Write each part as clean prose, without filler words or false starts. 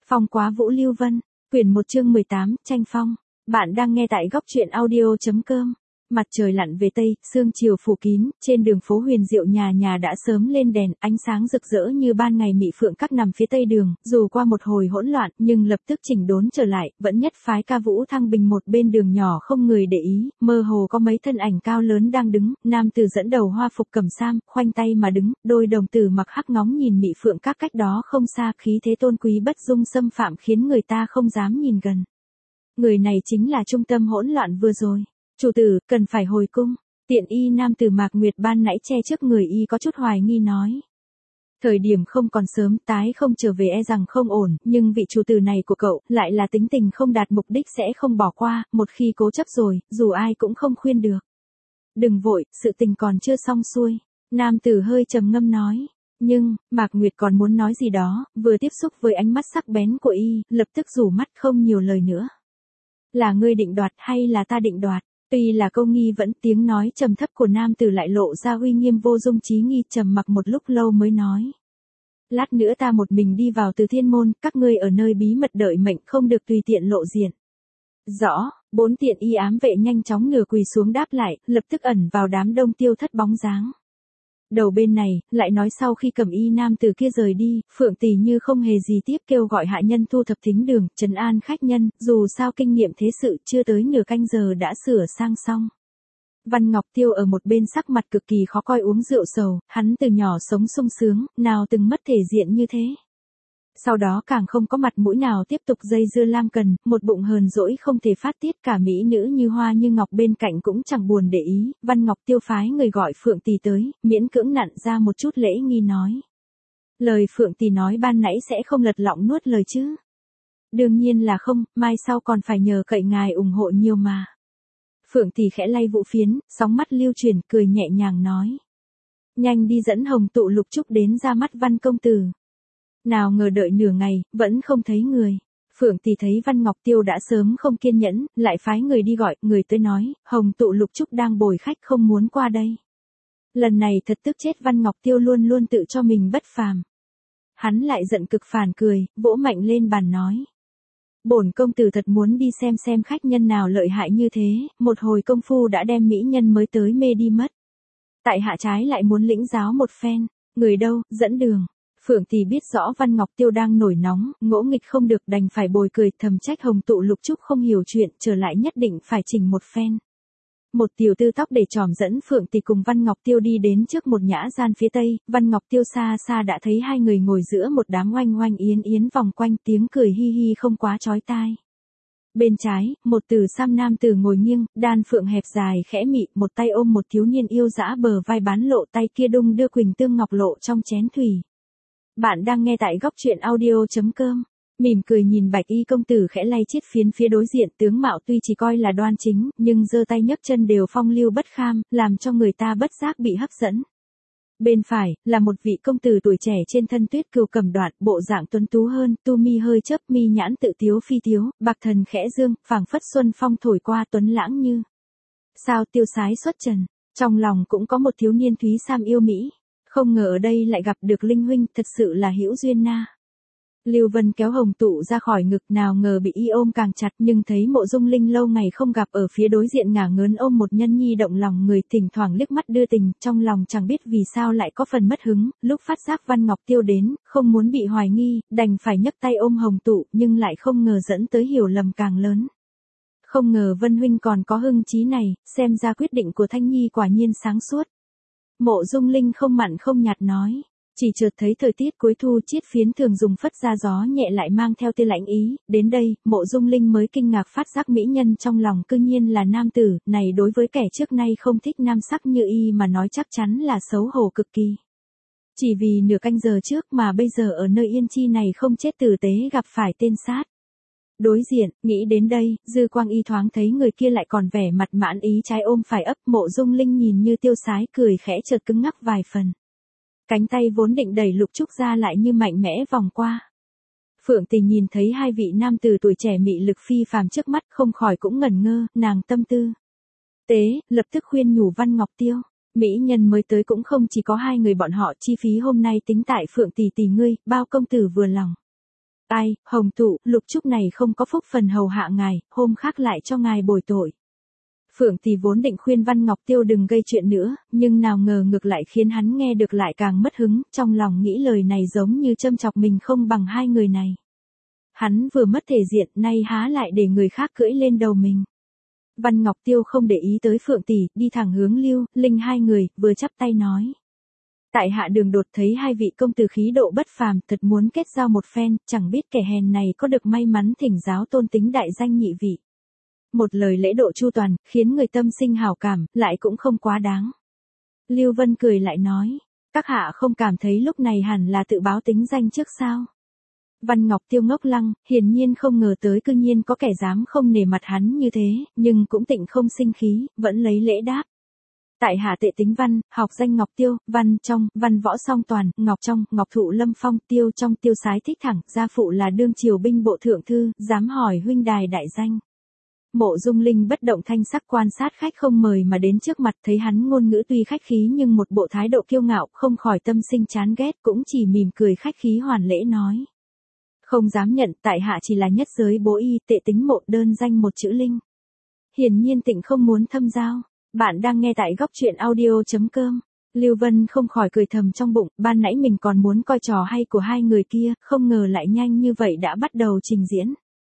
Phong Quá Vũ Lưu Vân, quyển 1 chương 18, tranh phong. Bạn đang nghe tại góc truyện audio.com. Mặt trời lặn về tây, sương chiều phủ kín, trên đường phố huyền diệu nhà nhà đã sớm lên đèn, ánh sáng rực rỡ như ban ngày. Mị Phượng Các nằm phía tây đường, dù qua một hồi hỗn loạn, nhưng lập tức chỉnh đốn trở lại, vẫn nhất phái ca vũ thăng bình. Một bên đường nhỏ không người để ý, mơ hồ có mấy thân ảnh cao lớn đang đứng, nam tử dẫn đầu hoa phục cẩm sam, khoanh tay mà đứng, đôi đồng tử mặc hắc ngóng nhìn Mị Phượng Các cách đó không xa, khí thế tôn quý bất dung xâm phạm khiến người ta không dám nhìn gần. Người này chính là trung tâm hỗn loạn vừa rồi. Chủ tử, cần phải hồi cung. Tiện y nam tử Mạc Nguyệt ban nãy che trước người y có chút hoài nghi nói. Thời điểm không còn sớm, tái không trở về e rằng không ổn, nhưng vị chủ tử này của cậu, lại là tính tình không đạt mục đích sẽ không bỏ qua, một khi cố chấp rồi, dù ai cũng không khuyên được. Đừng vội, sự tình còn chưa xong xuôi. Nam tử hơi trầm ngâm nói. Nhưng, Mạc Nguyệt còn muốn nói gì đó, vừa tiếp xúc với ánh mắt sắc bén của y, lập tức rủ mắt không nhiều lời nữa. Là ngươi định đoạt hay là ta định đoạt? Tuy là câu nghi vẫn, tiếng nói trầm thấp của nam tử lại lộ ra uy nghiêm vô dung trí nghi, trầm mặc một lúc lâu mới nói. Lát nữa ta một mình đi vào Từ Thiên Môn, các ngươi ở nơi bí mật đợi mệnh, không được tùy tiện lộ diện. Rõ, bốn tiện y ám vệ nhanh chóng nửa quỳ xuống đáp lại, lập tức ẩn vào đám đông tiêu thất bóng dáng. Đầu bên này, lại nói sau khi Cẩm y nam từ kia rời đi, Phượng Tỷ như không hề gì tiếp, kêu gọi hạ nhân thu thập thính đường, trấn an khách nhân, dù sao kinh nghiệm thế sự chưa tới nửa canh giờ đã sửa sang xong. Văn Ngọc Tiêu ở một bên sắc mặt cực kỳ khó coi uống rượu sầu, hắn từ nhỏ sống sung sướng, nào từng mất thể diện như thế. Sau đó càng không có mặt mũi nào tiếp tục dây dưa Lam Cần, một bụng hờn dỗi không thể phát tiết, cả mỹ nữ như hoa như ngọc bên cạnh cũng chẳng buồn để ý. Văn Ngọc Tiêu phái người gọi Phượng Tỷ tới, miễn cưỡng nặn ra một chút lễ nghi nói. Lời Phượng Tỷ nói ban nãy sẽ không lật lọng nuốt lời chứ? Đương nhiên là không, mai sau còn phải nhờ cậy ngài ủng hộ nhiều mà. Phượng Tỷ khẽ lay vũ phiến, sóng mắt lưu chuyển, cười nhẹ nhàng nói. Nhanh đi dẫn Hồng Tụ Lục Trúc đến ra mắt Văn công tử. Nào ngờ đợi nửa ngày, vẫn không thấy người. Phượng Tỷ thấy Văn Ngọc Tiêu đã sớm không kiên nhẫn, lại phái người đi gọi, người tới nói, Hồng Tụ Lục Trúc đang bồi khách không muốn qua đây. Lần này thật tức chết, Văn Ngọc Tiêu luôn luôn tự cho mình bất phàm. Hắn lại giận cực phản cười, vỗ mạnh lên bàn nói. Bổn công tử thật muốn đi xem khách nhân nào lợi hại như thế, một hồi công phu đã đem mỹ nhân mới tới mê đi mất. Tại hạ trái lại muốn lĩnh giáo một phen, người đâu, dẫn đường. Phượng Tỷ biết rõ Văn Ngọc Tiêu đang nổi nóng, ngỗ nghịch không được, đành phải bồi cười, thầm trách Hồng Tụ Lục Trúc không hiểu chuyện, trở lại nhất định phải chỉnh một phen. Một tiểu tư tóc để tròm dẫn Phượng Tỷ cùng Văn Ngọc Tiêu đi đến trước một nhã gian phía tây, Văn Ngọc Tiêu xa xa đã thấy hai người ngồi giữa một đám oanh oanh yến yến vòng quanh, tiếng cười hi hi không quá chói tai. Bên trái, một tử sam nam tử ngồi nghiêng, đan phượng hẹp dài khẽ mị, một tay ôm một thiếu niên yêu dã, bờ vai bán lộ, tay kia đung đưa quỳnh tương ngọc lộ trong chén thủy. Bạn đang nghe tại góc truyện audio.com. Mỉm cười nhìn Bạch Y công tử khẽ lay chiết phiến phía đối diện, tướng mạo tuy chỉ coi là đoan chính, nhưng giơ tay nhấc chân đều phong lưu bất kham, làm cho người ta bất giác bị hấp dẫn. Bên phải, là một vị công tử tuổi trẻ trên thân tuyết cừu cầm đoạn, bộ dạng tuấn tú hơn, tu mi hơi chớp, mi nhãn tự tiếu phi tiếu, bạc thần khẽ dương, phảng phất xuân phong thổi qua, tuấn lãng như sao tiêu sái xuất trần. Trong lòng cũng có một thiếu niên thúy sam yêu mỹ. Không ngờ ở đây lại gặp được Linh huynh, thật sự là hữu duyên na. Lưu Vân kéo Hồng Tụ ra khỏi ngực, nào ngờ bị y ôm càng chặt, nhưng thấy Mộ Dung Linh lâu ngày không gặp ở phía đối diện ngả ngớn ôm một nhân nhi động lòng người, thỉnh thoảng liếc mắt đưa tình, trong lòng chẳng biết vì sao lại có phần mất hứng, lúc phát giác Văn Ngọc Tiêu đến, không muốn bị hoài nghi, đành phải nhấc tay ôm Hồng Tụ, nhưng lại không ngờ dẫn tới hiểu lầm càng lớn. Không ngờ Vân huynh còn có hưng trí này, xem ra quyết định của Thanh Nhi quả nhiên sáng suốt. Mộ Dung Linh không mặn không nhạt nói, chỉ chợt thấy thời tiết cuối thu, chiết phiến thường dùng phất ra gió nhẹ lại mang theo tia lạnh ý, đến đây, Mộ Dung Linh mới kinh ngạc phát giác mỹ nhân trong lòng cư nhiên là nam tử, này đối với kẻ trước nay không thích nam sắc như y mà nói chắc chắn là xấu hổ cực kỳ. Chỉ vì nửa canh giờ trước mà bây giờ ở nơi yên chi này không chết tử tế gặp phải tên sát. Đối diện, nghĩ đến đây, dư quang y thoáng thấy người kia lại còn vẻ mặt mãn ý trái ôm phải ấp, Mộ Dung Linh nhìn như tiêu sái cười khẽ chợt cứng ngắc vài phần. Cánh tay vốn định đẩy Lục Trúc ra lại như mạnh mẽ vòng qua. Phượng Tỷ nhìn thấy hai vị nam tử tuổi trẻ mị lực phi phàm trước mắt không khỏi cũng ngẩn ngơ, nàng tâm tư tế, lập tức khuyên nhủ Văn Ngọc Tiêu. Mỹ nhân mới tới cũng không chỉ có hai người bọn họ, chi phí hôm nay tính tại Phượng Tỷ tỷ ngươi, bao công tử vừa lòng. Ai, Hồng Tụ, Lục Trúc này không có phúc phần hầu hạ ngài, hôm khác lại cho ngài bồi tội. Phượng Tỷ vốn định khuyên Văn Ngọc Tiêu đừng gây chuyện nữa, nhưng nào ngờ ngược lại khiến hắn nghe được lại càng mất hứng, trong lòng nghĩ lời này giống như châm chọc mình không bằng hai người này. Hắn vừa mất thể diện, nay há lại để người khác cưỡi lên đầu mình. Văn Ngọc Tiêu không để ý tới Phượng Tỷ, đi thẳng hướng Lưu, Linh hai người, vừa chắp tay nói. Tại hạ Đường Đột thấy hai vị công tử khí độ bất phàm, thật muốn kết giao một phen, chẳng biết kẻ hèn này có được may mắn thỉnh giáo tôn tính đại danh nhị vị. Một lời lễ độ chu toàn, khiến người tâm sinh hảo cảm, lại cũng không quá đáng. Lưu Vân cười lại nói, các hạ không cảm thấy lúc này hẳn là tự báo tính danh trước sao? Văn Ngọc Tiêu ngốc lăng, hiển nhiên không ngờ tới cư nhiên có kẻ dám không nể mặt hắn như thế, nhưng cũng tịnh không sinh khí, vẫn lấy lễ đáp. Tại hạ Tệ Tính Văn, học danh Ngọc Tiêu, Văn trong, Văn Võ Song Toàn, Ngọc trong, Ngọc Thụ Lâm Phong, Tiêu trong, Tiêu Sái Thích Thẳng, gia phụ là đương triều binh bộ thượng thư, dám hỏi huynh đài đại danh. Mộ Dung Linh bất động thanh sắc quan sát khách không mời mà đến trước mặt, thấy hắn ngôn ngữ tuy khách khí nhưng một bộ thái độ kiêu ngạo, không khỏi tâm sinh chán ghét, cũng chỉ mỉm cười khách khí hoàn lễ nói. Không dám nhận, tại hạ chỉ là nhất giới bố y, Tệ Tính Mộ, đơn danh một chữ Linh. Hiển nhiên tịnh không muốn thâm giao. Bạn đang nghe tại góc truyện audio.com. Lưu Vân không khỏi cười thầm trong bụng, ban nãy mình còn muốn coi trò hay của hai người kia, không ngờ lại nhanh như vậy đã bắt đầu trình diễn.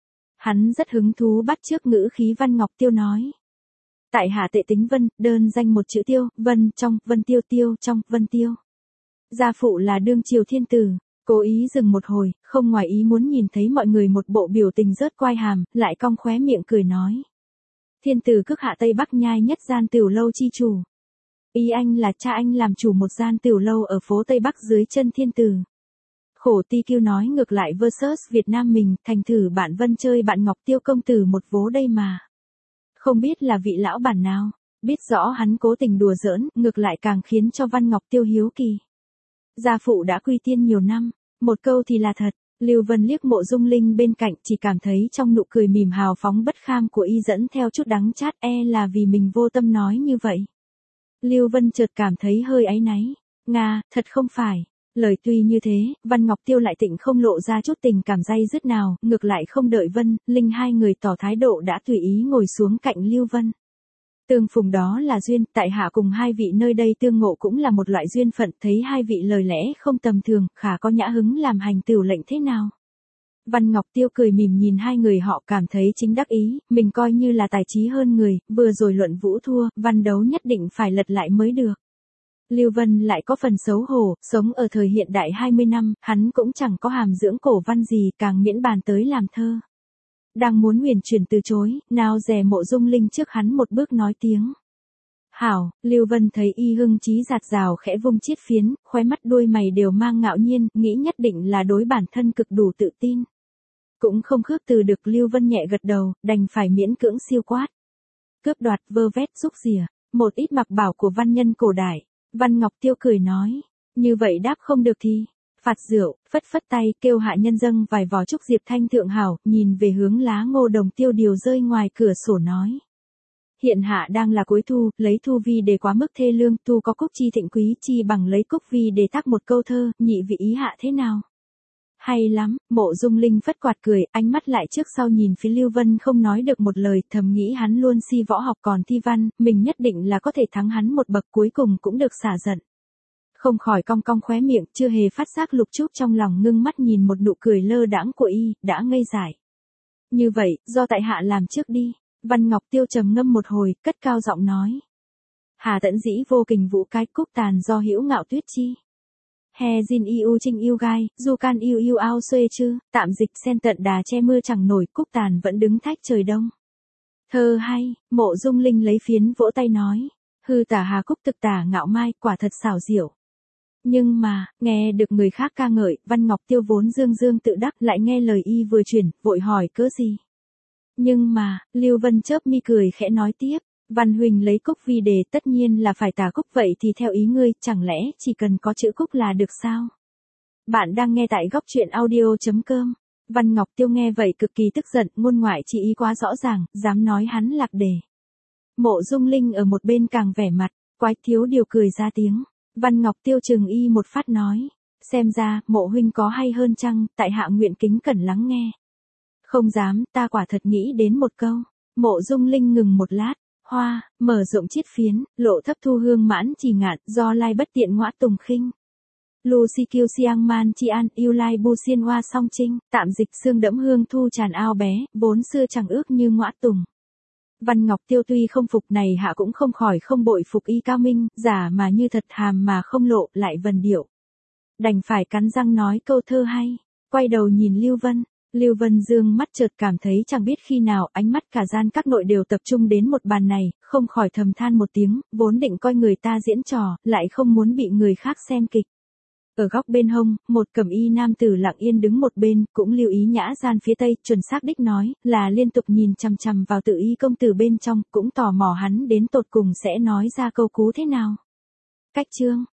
Hắn rất hứng thú bắt chước ngữ khí Văn Ngọc Tiêu nói. Tại hạ Tệ Tính Vân, đơn danh một chữ Tiêu, Vân trong, Vân Tiêu Tiêu trong, Vân Tiêu. Gia phụ là đương triều thiên tử. Cố ý dừng một hồi, không ngoài ý muốn nhìn thấy mọi người một bộ biểu tình rớt quai hàm, lại cong khóe miệng cười nói. Thiên tử cước hạ Tây Bắc nhai nhất gian tiểu lâu chi chủ. Ý anh là cha anh làm chủ một gian tiểu lâu ở phố Tây Bắc dưới chân thiên tử. Khổ Ti Kiêu nói ngược lại versus Việt Nam mình, thành thử bạn Vân chơi bạn Ngọc Tiêu công tử một vố đây mà. Không biết là vị lão bản nào, biết rõ hắn cố tình đùa giỡn, ngược lại càng khiến cho Văn Ngọc Tiêu hiếu kỳ. Gia phụ đã quy tiên nhiều năm, một câu thì là thật. Lưu Vân liếc Mộ Dung Linh bên cạnh, chỉ cảm thấy trong nụ cười mỉm hào phóng bất kham của y dẫn theo chút đắng chát, là vì mình vô tâm nói như vậy. Lưu Vân chợt cảm thấy hơi áy náy. Nga, thật không phải. Lời tuy như thế, Văn Ngọc Tiêu lại tịnh không lộ ra chút tình cảm day dứt nào, ngược lại không đợi Vân, Linh hai người tỏ thái độ đã tùy ý ngồi xuống cạnh Lưu Vân. Tương phùng đó là duyên, tại hạ cùng hai vị nơi đây tương ngộ cũng là một loại duyên phận, thấy hai vị lời lẽ không tầm thường, khả có nhã hứng làm hành tửu lệnh thế nào. Văn Ngọc Tiêu cười mỉm nhìn hai người họ cảm thấy chính đắc ý, mình coi như là tài trí hơn người, vừa rồi luận vũ thua, văn đấu nhất định phải lật lại mới được. Lưu Vân lại có phần xấu hổ, sống ở thời hiện đại 20 năm, hắn cũng chẳng có hàm dưỡng cổ văn gì, càng miễn bàn tới làm thơ. Đang muốn huyền chuyển từ chối, nào dè Mộ Dung Linh trước hắn một bước nói tiếng. Hảo, Lưu Vân thấy y hưng chí giạt rào khẽ vung chiết phiến, khóe mắt đuôi mày đều mang ngạo nhiên, nghĩ nhất định là đối bản thân cực đủ tự tin. Cũng không khước từ được Lưu Vân nhẹ gật đầu, đành phải miễn cưỡng siêu quát. Cướp đoạt vơ vét rúc rỉa, một ít mặc bảo của văn nhân cổ đại. Văn Ngọc Tiêu cười nói, như vậy đáp không được thì, phạt rượu, phất phất tay kêu hạ nhân dâng vài vò trúc diệp thanh thượng hảo, nhìn về hướng lá ngô đồng tiêu điều rơi ngoài cửa sổ nói. Hiện hạ đang là cuối thu, lấy thu vi để quá mức thê lương, tu có cúc chi thịnh quý chi bằng lấy cúc vi để thác một câu thơ, nhị vị ý hạ thế nào? Hay lắm, Mộ Dung Linh phất quạt cười, ánh mắt lại trước sau nhìn phía Lưu Vân không nói được một lời, thầm nghĩ hắn luôn si võ học còn thi văn, mình nhất định là có thể thắng hắn một bậc, cuối cùng cũng được xả giận. Không khỏi cong cong khóe miệng, chưa hề phát giác Lục Trúc trong lòng ngưng mắt nhìn một nụ cười lơ đãng của y, đã ngây dại. Như vậy, do tại hạ làm trước đi. Văn Ngọc Tiêu trầm ngâm một hồi, cất cao giọng nói. Hà tẫn dĩ vô kình vũ cái cúc tàn do hữu ngạo tuyết chi. He Jin yêu trinh yêu gai, du can yêu ao xuê chư, tạm dịch sen tận đà che mưa chẳng nổi, cúc tàn vẫn đứng thách trời đông. Thơ hay, Mộ Dung Linh lấy phiến vỗ tay nói. Hư tả hà cúc thực tả ngạo mai, quả thật xảo diệu. Nhưng mà, nghe được người khác ca ngợi, Văn Ngọc Tiêu vốn dương dương tự đắc lại nghe lời y vừa chuyển, vội hỏi cớ gì. Nhưng mà, Lưu Vân chớp mi cười khẽ nói tiếp, Văn Huỳnh lấy cúc vi đề tất nhiên là phải tả cúc vậy thì theo ý ngươi, chẳng lẽ chỉ cần có chữ cúc là được sao? Bạn đang nghe tại góc truyện audio.com. Văn Ngọc Tiêu nghe vậy cực kỳ tức giận, ngôn ngoại chỉ ý quá rõ ràng, dám nói hắn lạc đề. Mộ Dung Linh ở một bên càng vẻ mặt, quái thiếu điều cười ra tiếng. Văn Ngọc Tiêu chừng y một phát nói, Xem ra, mộ huynh có hay hơn chăng, tại hạ nguyện kính cẩn lắng nghe. Không dám, ta quả thật nghĩ đến một câu. Mộ Dung Linh ngừng một lát, hoa, mở rộng chiết phiến, lộ thấp thu hương mãn trì ngạn, do lai bất tiện ngõa tùng khinh. Lucy kiêu siang man chi an, yêu lai bu xiên hoa song trinh, tạm dịch xương đẫm hương thu tràn ao bé, vốn xưa chẳng ước như ngõa tùng. Văn Ngọc Tiêu tuy không phục này hạ cũng không khỏi không bội phục y cao minh, giả mà như thật hàm mà không lộ, lại vần điệu. Đành phải cắn răng nói câu thơ hay, quay đầu nhìn Lưu Vân. Lưu Vân dương mắt chợt cảm thấy chẳng biết khi nào ánh mắt cả gian các nội đều tập trung đến một bàn này, không khỏi thầm than một tiếng, vốn định coi người ta diễn trò, lại không muốn bị người khác xem kịch. Ở góc bên hông, một cẩm y nam tử lặng yên đứng một bên, cũng lưu ý nhã gian phía tây, chuẩn xác đích nói, là liên tục nhìn chằm chằm vào Tự Y công tử bên trong, cũng tò mò hắn đến tột cùng sẽ nói ra câu cú thế nào. Cách chương